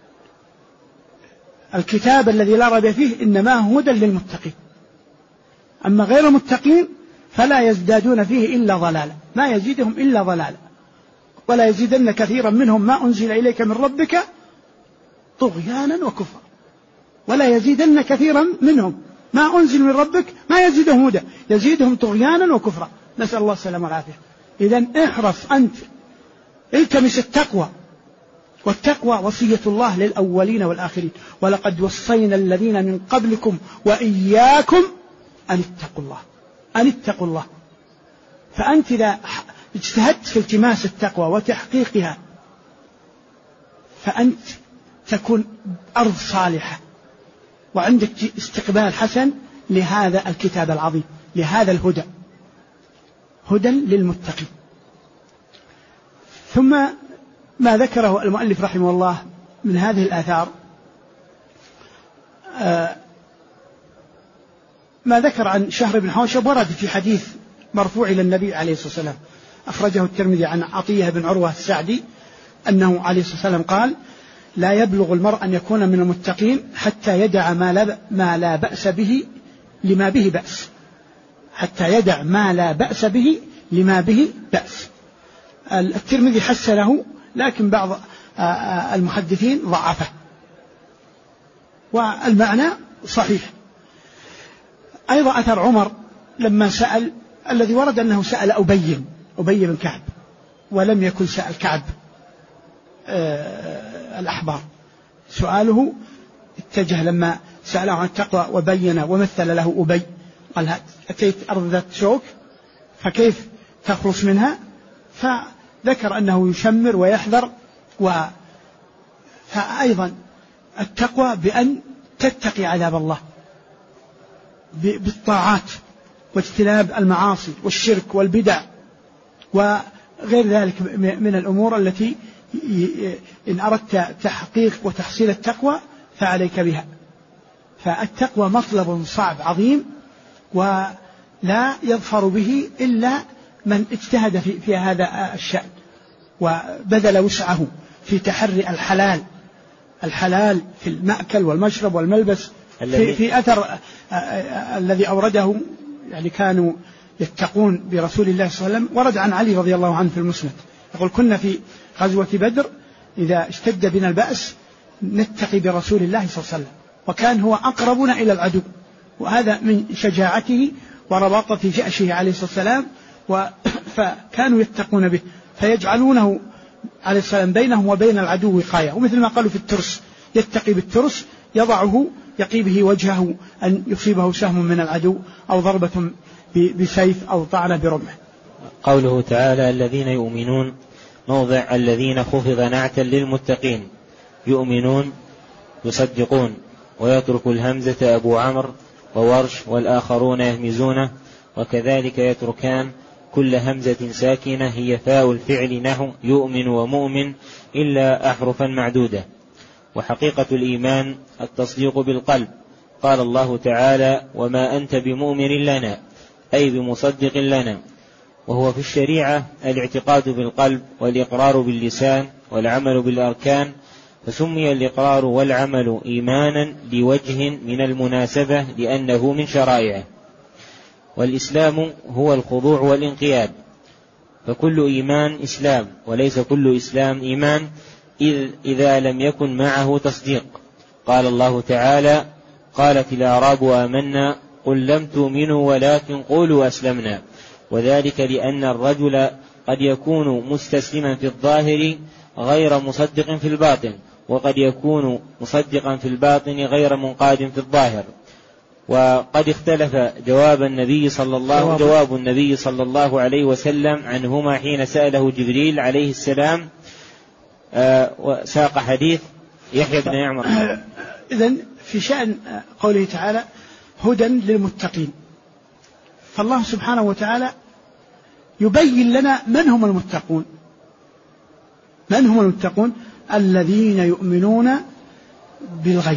الكتاب الذي لا ريب فيه إنما هو هدى للمتقين، أما غير المتقين فلا يزدادون فيه إلا ضلالا، ما يزيدهم إلا ضلالا. ولا يزيدن كثيرا منهم ما أنزل إليك من ربك طغيانا وكفرا، ولا يزيدن كثيرا منهم ما أنزل من ربك ما يزيدهم هدى، يزيدهم طغيانا وكفرا، نسأل الله السلامة والعافية. إذن احرص أنت، التمس التقوى، والتقوى وصية الله للأولين والآخرين، ولقد وصينا الذين من قبلكم وإياكم أن اتقوا الله، أن اتقوا الله. فأنت إذا اجتهدت في التماس التقوى وتحقيقها فأنت تكون أرض صالحة وعندك استقبال حسن لهذا الكتاب العظيم، لهذا الهدى، هدى للمتقين. ثم ما ذكره المؤلف رحمه الله من هذه الآثار ما ذكر عن شهر بن حوشب ورد في حديث مرفوع إلى النبي عليه الصلاة والسلام، أخرجه الترمذي عن عطية بن عروة السعدي أنه عليه الصلاة والسلام قال لا يبلغ المرء أن يكون من المتقين حتى يدع ما لا بأس به لما به بأس، حتى يدع ما لا بأس به لما به بأس. الترمذي حسنه لكن بعض المحدثين ضعفه، والمعنى صحيح. أيضا أثر عمر لما سأل، الذي ورد أنه سأل أبي بن كعب، ولم يكن سأل كعب الأحبار. سؤاله اتجه لما سأله عن التقوى وبين ومثل له أبي، قال أتيت أرض ذات شوك فكيف تخلص منها؟ فذكر أنه يشمر ويحذر. فأيضا التقوى بأن تتقي عذاب الله بالطاعات واجتناب المعاصي والشرك والبدع وغير ذلك من الأمور التي إن أردت تحقيق وتحصيل التقوى فعليك بها. فالتقوى مطلب صعب عظيم ولا يظفر به إلا من اجتهد في هذا الشأن وبذل وسعه في تحري الحلال في المأكل والمشرب والملبس. في أثر الذي أورده يعني كانوا يتقون برسول الله صلى الله عليه وسلم، ورد عن علي رضي الله عنه في المسند يقول كنا في غزوة بدر إذا اشتد بنا البأس نتقي برسول الله صلى الله عليه وسلم، وكان هو أقربنا إلى العدو، وهذا من شجاعته ورباطة جأشه عليه الصلاة والسلام، فكانوا يتقون به فيجعلونه عليه السلام بينهم وبين العدو وقاية. ومثل ما قالوا في الترس يتقي بالترس، يضعه يقي به وجهه أن يصيبه سهم من العدو أو ضربة بسيف أو طعنة برمح. قوله تعالى الذين يؤمنون، موضع الذين خفض نعتا للمتقين، يؤمنون يصدقون، ويترك الهمزة أبو عمرو وورش والآخرون يهمزونه، وكذلك يتركان كل همزة ساكنة هي فاء الفعل نحو يؤمن ومؤمن إلا أحرفا معدودة. وحقيقة الإيمان التصديق بالقلب، قال الله تعالى وما أنت بمؤمن لنا، أي بمصدق لنا. وهو في الشريعة الاعتقاد بالقلب والإقرار باللسان والعمل بالأركان، فسمي الإقرار والعمل إيمانا لوجه من المناسبة لأنه من شرائعه. والإسلام هو الخضوع والانقياد، فكل إيمان إسلام، وليس كل إسلام إيمان إذا لم يكن معه تصديق. قال الله تعالى قالت الأعراب آمنا قل لم تؤمنوا ولكن قولوا أسلمنا، وذلك لأن الرجل قد يكون مستسلما في الظاهر غير مصدق في الباطن، وقد يكون مصدقا في الباطن غير منقاد في الظاهر. وقد اختلف جواب النبي صلى الله عليه وسلم عنهما حين سأله جبريل عليه السلام، وساق حديث يحيى بن يعمر. إذن في شأن قوله تعالى هدى للمتقين، فالله سبحانه وتعالى يبين لنا من هم المتقون. من هم المتقون؟ الذين يؤمنون بالغيب.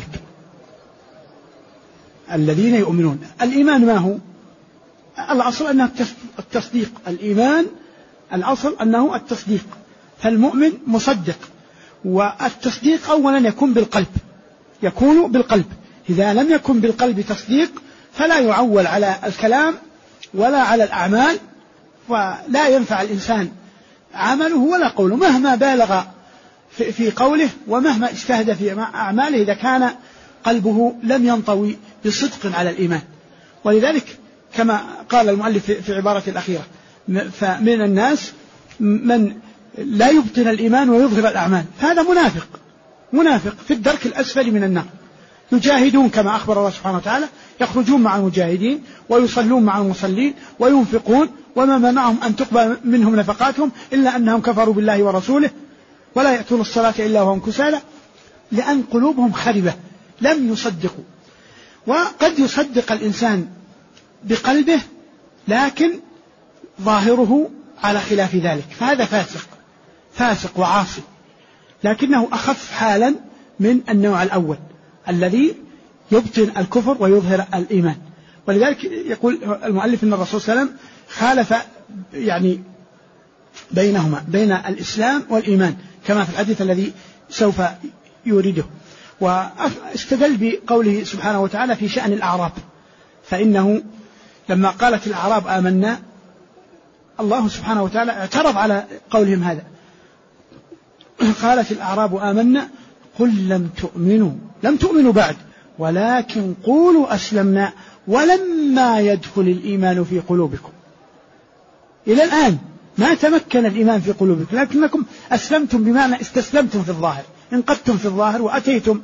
الذين يؤمنون، الإيمان ما هو؟ الأصل أنه التصديق. الإيمان الأصل أنه التصديق، فالمؤمن مصدق. والتصديق أولا يكون بالقلب، يكون بالقلب. إذا لم يكن بالقلب تصديق فلا يعول على الكلام ولا على الأعمال، ولا ينفع الإنسان عمله ولا قوله مهما بالغ في قوله ومهما اجتهد في أعماله إذا كان قلبه لم ينطوي بصدق على الإيمان. ولذلك كما قال المؤلف في عبارة الأخيرة، فمن الناس من لا يبطن الإيمان ويظهر الأعمال، هذا منافق في الدرك الأسفل من النار. يجاهدون كما أخبر الله سبحانه وتعالى، يخرجون مع المجاهدين ويصلون مع المصلين وينفقون، وما منعهم أن تقبل منهم نفقاتهم إلا أنهم كفروا بالله ورسوله ولا يأتون الصلاة إلا وهم كسالى، لأن قلوبهم خربة لم يصدقوا. وقد يصدق الإنسان بقلبه لكن ظاهره على خلاف ذلك، فهذا فاسق وعاصي، لكنه أخف حالا من النوع الأول الذي يبطن الكفر ويظهر الإيمان. ولذلك يقول المؤلف أن الرسول صلى الله عليه وسلم خالف يعني بينهما، بين الإسلام والإيمان، كما في الحديث الذي سوف يورده. واستدل بقوله سبحانه وتعالى في شأن الأعراب، فإنه لما قالت الأعراب آمنا، الله سبحانه وتعالى اعترض على قولهم هذا، قالت الأعراب آمنا قل لم تؤمنوا بعد ولكن قولوا أسلمنا ولما يدخل الإيمان في قلوبكم. إلى الآن ما تمكن الإيمان في قلوبكم، لكنكم أسلمتم بمعنى استسلمتم في الظاهر، انقدتم في الظاهر وأتيتم.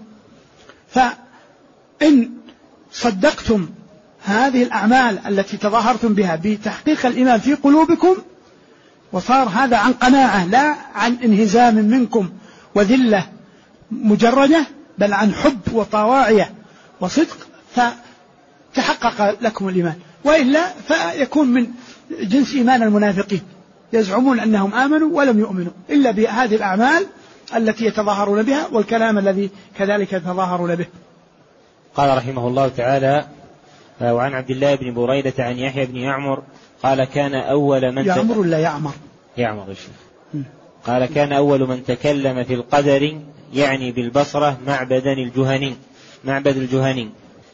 فإن صدقتم هذه الأعمال التي تظاهرتم بها بتحقيق الإيمان في قلوبكم، وصار هذا عن قناعة لا عن انهزام منكم وذلة مجردة، بل عن حب وطواعية وصدق، فتحقق لكم الإيمان. وإلا فيكون من جنس إيمان المنافقين، يزعمون أنهم آمنوا ولم يؤمنوا إلا بهذه الأعمال التي يتظاهرون بها والكلام الذي كذلك يتظاهرون به. قال رحمه الله تعالى وعن عبد الله بن بريدة عن يحيى بن يعمر قال كان أول من يعمر الشيخ قال كان أول من تكلم في القدر يعني بالبصرة معبد الجهني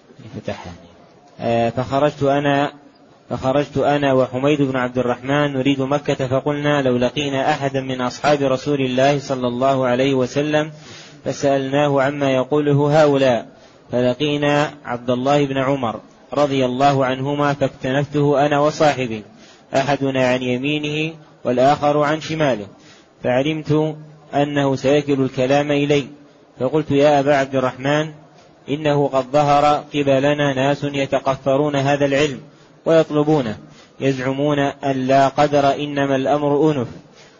فخرجت أنا وحميد بن عبد الرحمن نريد مكة، فقلنا لو لقينا أحدا من أصحاب رسول الله صلى الله عليه وسلم فسألناه عما يقوله هؤلاء، فلقينا عبد الله بن عمر رضي الله عنهما فاكتنفته أنا وصاحبي، أحدنا عن يمينه والآخر عن شماله، فعلمت أنه سيكل الكلام إلي، فقلت يا أبا عبد الرحمن إنه قد ظهر قبلنا ناس يتقفرون هذا العلم ويطلبونه، يزعمون أن لا قدر إنما الأمر أنف.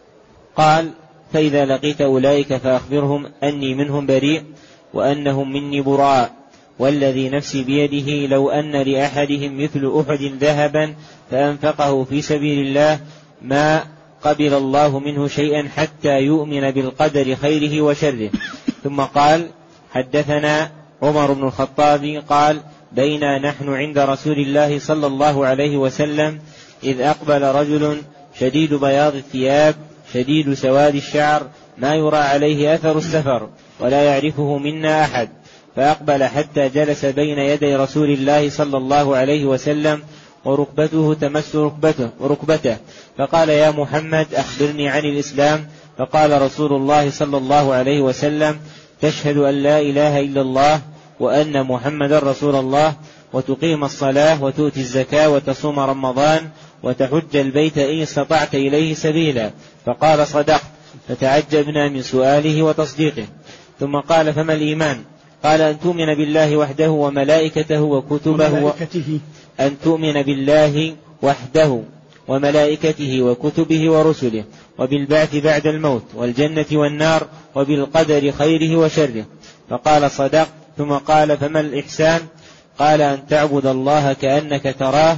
قال فإذا لقيت أولئك فأخبرهم أني منهم بريء وأنهم مني براء، والذي نفسي بيده لو أن لأحدهم مثل أحد ذهبا فأنفقه في سبيل الله ما قبل الله منه شيئا حتى يؤمن بالقدر خيره وشره. ثم قال حدثنا عمر بن الخطاب قال بينا نحن عند رسول الله صلى الله عليه وسلم إذ أقبل رجل شديد بياض الثياب شديد سواد الشعر ما يرى عليه أثر السفر ولا يعرفه منا أحد، فأقبل حتى جلس بين يدي رسول الله صلى الله عليه وسلم وركبته تمس ركبته، فقال يا محمد أخبرني عن الإسلام. فقال رسول الله صلى الله عليه وسلم تشهد أن لا إله إلا الله وأن محمد رسول الله، وتقيم الصلاة وتؤتي الزكاة وتصوم رمضان وتحج البيت إن استطعت إليه سبيلا. فقال صدقت، فتعجبنا من سؤاله وتصديقه. ثم قال فما الإيمان؟ قال أن تؤمن بالله وحده وملائكته وكتبه أن تؤمن بالله وحده وملائكته وكتبه ورسله وبالبعث بعد الموت والجنة والنار وبالقدر خيره وشره. فقال صدقت. ثم قال فما الإحسان؟ قال أن تعبد الله كأنك تراه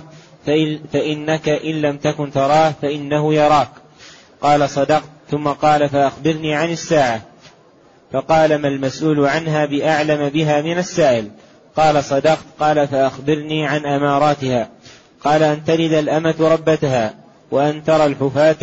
فإنك إن لم تكن تراه فإنه يراك. قال صدقت. ثم قال فأخبرني عن الساعة. فقال ما المسؤول عنها بأعلم بها من السائل. قال صدقت. قال فأخبرني عن أماراتها. قال أن تلد الأمة ربتها وأن ترى الحفاة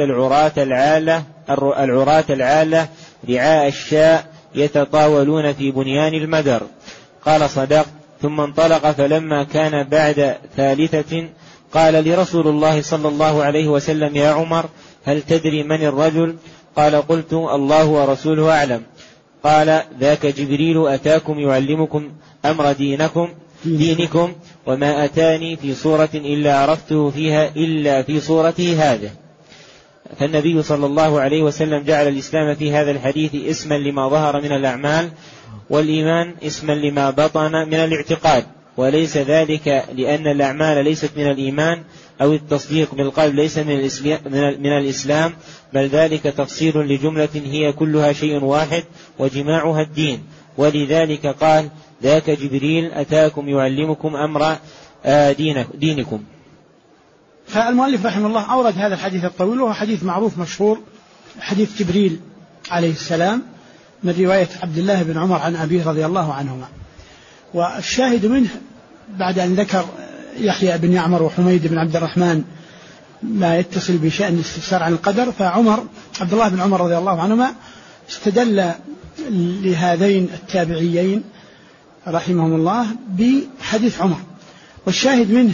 العراة العالة رعاء الشاء يتطاولون في بنيان المدر. قال صدقت. ثم انطلق، فلما كان بعد ثالثة قال لرسول الله صلى الله عليه وسلم يا عمر هل تدري من الرجل؟ قال قلت الله ورسوله أعلم. قال ذاك جبريل أتاكم يعلمكم أمر دينكم وما أتاني في صورة إلا عرفته فيها إلا في صورته هذه. فالنبي صلى الله عليه وسلم جعل الإسلام في هذا الحديث اسما لما ظهر من الأعمال، والإيمان اسما لما بطن من الاعتقاد، وليس ذلك لأن الأعمال ليست من الإيمان أو التصديق بالقلب ليس من الإسلام، بل ذلك تفصيل لجملة هي كلها شيء واحد وجماعها الدين. ولذلك قال ذاك جبريل أتاكم يعلمكم أمر دينكم. فالمؤلف رحمه الله أورد هذا الحديث الطويل، وهو حديث معروف مشهور، حديث جبريل عليه السلام، من رواية عبد الله بن عمر عن أبيه رضي الله عنهما. والشاهد منه بعد أن ذكر يحيى بن يعمر وحميد بن عبد الرحمن ما يتصل بشأن الاستفسار عن القدر، عبد الله بن عمر رضي الله عنهما استدل لهذين التابعيين رحمهم الله بحديث عمر. والشاهد منه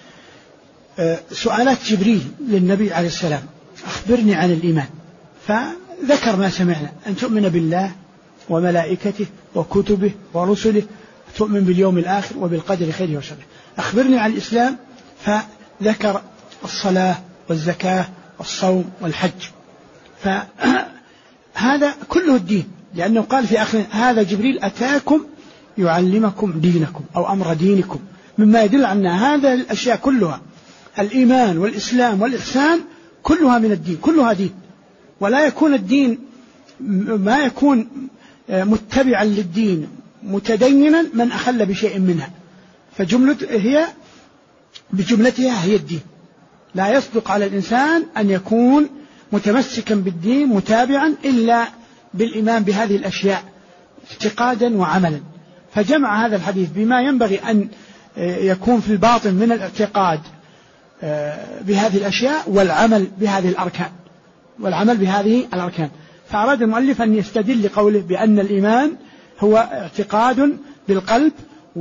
سؤالات جبريل للنبي عليه السلام أخبرني عن الإيمان، فذكر ما سمعنا أن تؤمن بالله وملائكته وكتبه ورسله، تؤمن باليوم الآخر وبالقدر خيره وشره. أخبرني عن الإسلام، فذكر الصلاة والزكاة والصوم والحج، فهذا كله الدين، لأنه قال في آخر هذا جبريل أتاكم يعلمكم دينكم أو أمر دينكم، مما يدل أن هذا الأشياء كلها الإيمان والإسلام والإحسان كلها من الدين، كلها دين. ولا يكون الدين ما يكون متبعا للدين متدينا من أخل بشيء منها، بجملتها هي الدين. لا يصدق على الإنسان أن يكون متمسكا بالدين متابعا إلا بالإيمان بهذه الأشياء اعتقادا وعملا. فجمع هذا الحديث بما ينبغي أن يكون في الباطن من الاعتقاد بهذه الأشياء والعمل بهذه الأركان. فأراد المؤلف أن يستدل لقوله بأن الإيمان هو اعتقاد بالقلب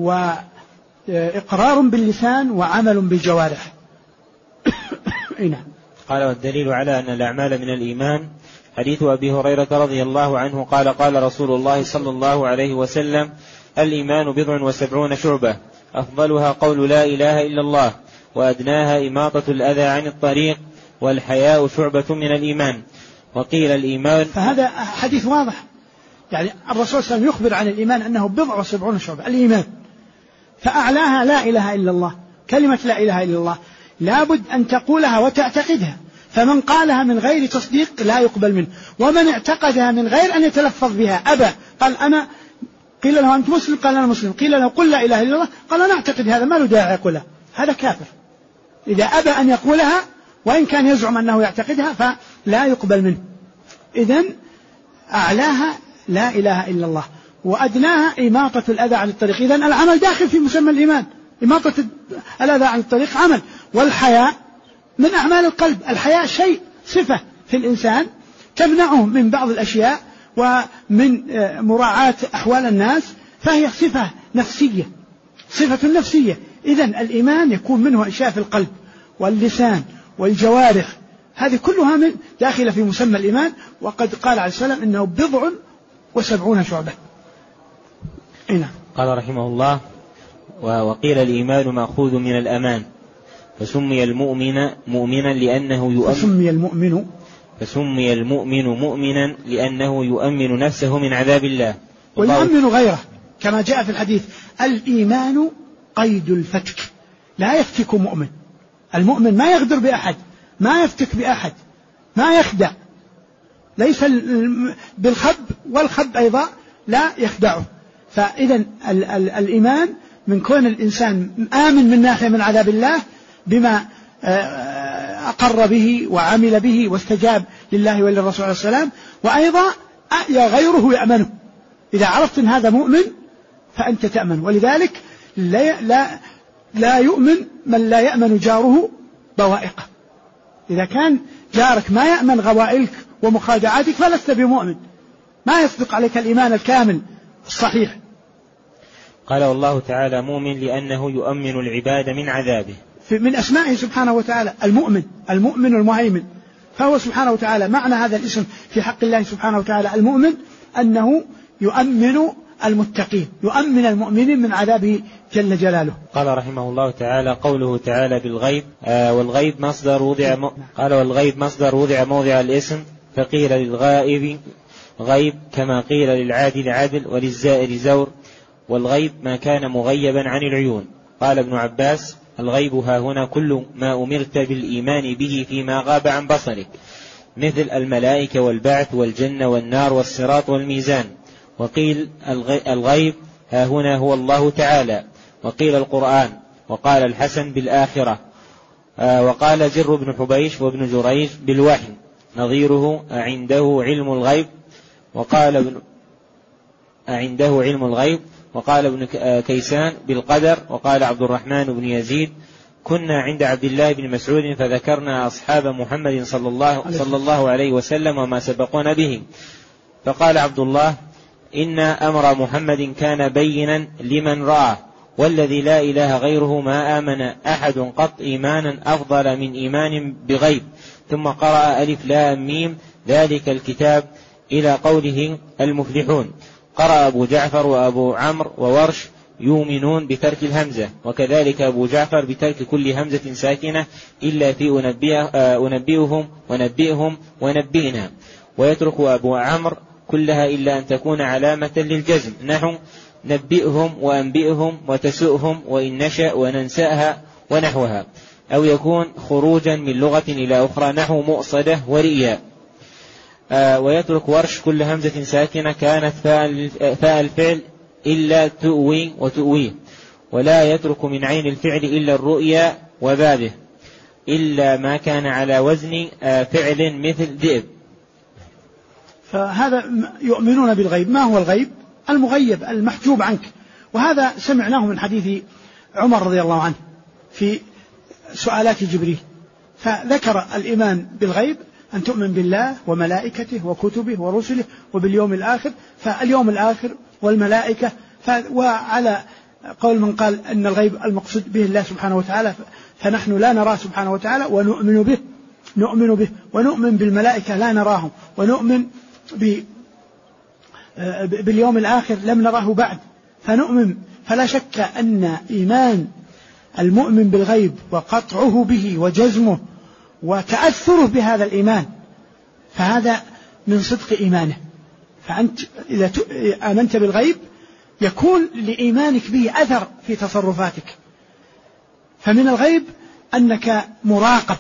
وإقرار باللسان وعمل بالجوارح. قال والدليل على أن الأعمال من الإيمان حديث أبي هريرة رضي الله عنه قال قال رسول الله صلى الله عليه وسلم: الإيمان 77 شعبة، أفضلها قول لا إله إلا الله، وأدناها إماطة الأذى عن الطريق، والحياء شعبة من الإيمان. وقيل الإيمان. فهذا حديث واضح، يعني الرسول صلى الله عليه وسلم يخبر عن الإيمان أنه 77 شعبة الإيمان، فأعلاها لا إله إلا الله. كلمة لا إله إلا الله لابد أن تقولها وتعتقدها، فمن قالها من غير تصديق لا يقبل منه، ومن اعتقدها من غير أن يتلفظ بها أبى، قال أنا، قيل له أنت مسلم، قال أنا مسلم، قيل له قل لا إله إلا الله، قال أنا أعتقد هذا، ما له داعي يقولها، هذا كافر. إذا أبى أن يقولها وإن كان يزعم أنه يعتقدها فلا يقبل منه. إذن أعلاها لا إله إلا الله، وأدناها إماطة الأذى عن الطريق. إذن العمل داخل في مسمى الإيمان، إماطة الأذى عن الطريق عمل. والحياء من أعمال القلب. الحياء شيء، صفة في الإنسان تمنعه من بعض الأشياء ومن مراعاة أحوال الناس، فهي صفة نفسية، صفة نفسية. إذن الإيمان يكون منه أشياء في القلب واللسان والجوارح، هذه كلها من داخلة في مسمى الإيمان. وقد قال عليه السلام إنه 77 شعبة. هنا قال رحمه الله: وقيل الإيمان مأخوذ من الأمان، فسمي المؤمن مؤمنا لأنه فسمي المؤمن مؤمنا لأنه يؤمن نفسه من عذاب الله ويؤمن غيره، كما جاء في الحديث: الإيمان قيد الفتك، لا يفتك مؤمن. المؤمن ما يغدر بأحد، ما يفتك بأحد، ما يخدع، ليس بالخب، والخب أيضا لا يخدعه. فإذا الإيمان من كون الإنسان آمن من ناحية من عذاب الله بما أقر به وعمل به واستجاب لله وللرسول عليه السلام، وأيضا غيره يأمنه. إذا عرفت أن هذا مؤمن فأنت تأمن. ولذلك لا يؤمن من لا يأمن جاره بوائقه. إذا كان جارك ما يأمن غوائلك ومخادعاتك فلست بمؤمن، ما يصدق عليك الإيمان الكامل الصحيح. قال: والله تعالى مؤمن لأنه يؤمن العباد من عذابه. من أسمائه سبحانه وتعالى المؤمن المهيمن، فهو سبحانه وتعالى معنى هذا الاسم في حق الله سبحانه وتعالى المؤمن أنه يؤمن المتقين، يؤمن المؤمنين من عذابه جل جلاله. قال رحمه الله تعالى: قوله تعالى بالغيب، والغيب مصدر وضع قال: والغيب مصدر وضع موضع الاسم، فقيل للغائب غيب كما قيل للعادل عدل وللزائر زور، والغيب ما كان مغيبا عن العيون. قال ابن عباس: الغيب ها هنا كل ما أمرت بالإيمان به فيما غاب عن بصرك، مثل الملائكة والبعث والجنة والنار والصراط والميزان. وقيل الغيب ها هنا هو الله تعالى، وقيل القرآن، وقال الحسن بالآخرة، وقال زر بن حبيش وابن جريج بالوحي، نظيره عنده علم الغيب، عنده علم الغيب. وقال ابن كيسان بالقدر. وقال عبد الرحمن بن يزيد: كنا عند عبد الله بن مسعود فذكرنا أصحاب محمد صلى الله عليه وسلم وما سبقون به، فقال عبد الله: إن أمر محمد كان بينا لمن رأى، والذي لا إله غيره ما آمن أحد قط إيمانا أفضل من إيمان بغيب. ثم قرأ ألف لام ميم ذلك الكتاب إلى قوله المفلحون. قرأ أبو جعفر وأبو عمرو وورش يؤمنون بترك الهمزة، وكذلك أبو جعفر بترك كل همزة ساكنة إلا في أنبئهم ونبئهم ونبئنا، ويترك أبو عمرو كلها إلا أن تكون علامة للجزم، نحو نبئهم وأنبئهم وتسؤهم وإن نشأ وننسأها ونحوها، أو يكون خروجا من لغة إلى أخرى، نحو مؤصدة ورئياء. ويترك ورش كل همزة ساكنة كانت فاء الفعل إلا تؤوي وتؤويه، ولا يترك من عين الفعل إلا الرؤيا وبابه، إلا ما كان على وزن فعل مثل ذئب. فهذا يؤمنون بالغيب. ما هو الغيب؟ المغيب المحجوب عنك، وهذا سمعناه من حديث عمر رضي الله عنه في سؤالات جبريل، فذكر الإيمان بالغيب أن تؤمن بالله وملائكته وكتبه ورسله وباليوم الآخر، فاليوم الآخر والملائكة، وعلى قول من قال أن الغيب المقصود به الله سبحانه وتعالى، فنحن لا نراه سبحانه وتعالى ونؤمن به نؤمن به ونؤمن بالملائكة لا نراهم، ونؤمن باليوم الآخر لم نراه بعد، فنؤمن. فلا شك أن إيمان المؤمن بالغيب وقطعه به وجزمه وتأثره بهذا الإيمان فهذا من صدق إيمانه. فأنت إذا آمنت بالغيب يكون لإيمانك به أثر في تصرفاتك. فمن الغيب أنك مراقب،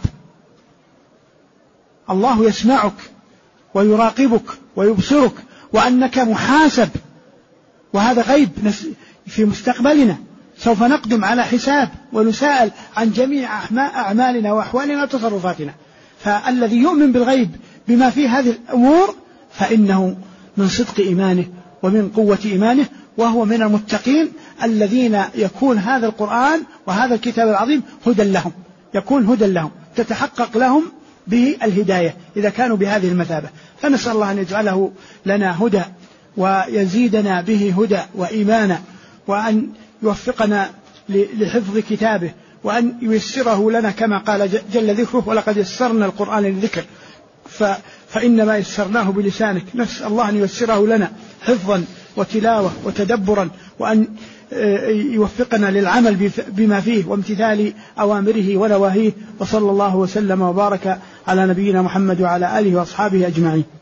الله يسمعك ويراقبك ويبصرك، وأنك محاسب، وهذا غيب في مستقبلنا، سوف نقدم على حساب ونسأل عن جميع أعمالنا وأحوالنا وتصرفاتنا. فالذي يؤمن بالغيب بما في هذه الأمور فإنه من صدق إيمانه ومن قوة إيمانه، وهو من المتقين الذين يكون هذا القرآن وهذا الكتاب العظيم هدى لهم، يكون هدى لهم، تتحقق لهم به الهداية إذا كانوا بهذه المثابة. فنسأل الله أن يجعله لنا هدى ويزيدنا به هدى وإيمانا، وأن يوفقنا لحفظ كتابه، وأن ييسره لنا كما قال جل ذكره ولقد يسرنا القرآن للذكر فإنما يسرناه بلسانك. نسأل الله أن ييسره لنا حفظا وتلاوة وتدبرا، وأن يوفقنا للعمل بما فيه وامتثال أوامره ونواهيه. وصلى الله وسلم وبارك على نبينا محمد وعلى آله وأصحابه أجمعين.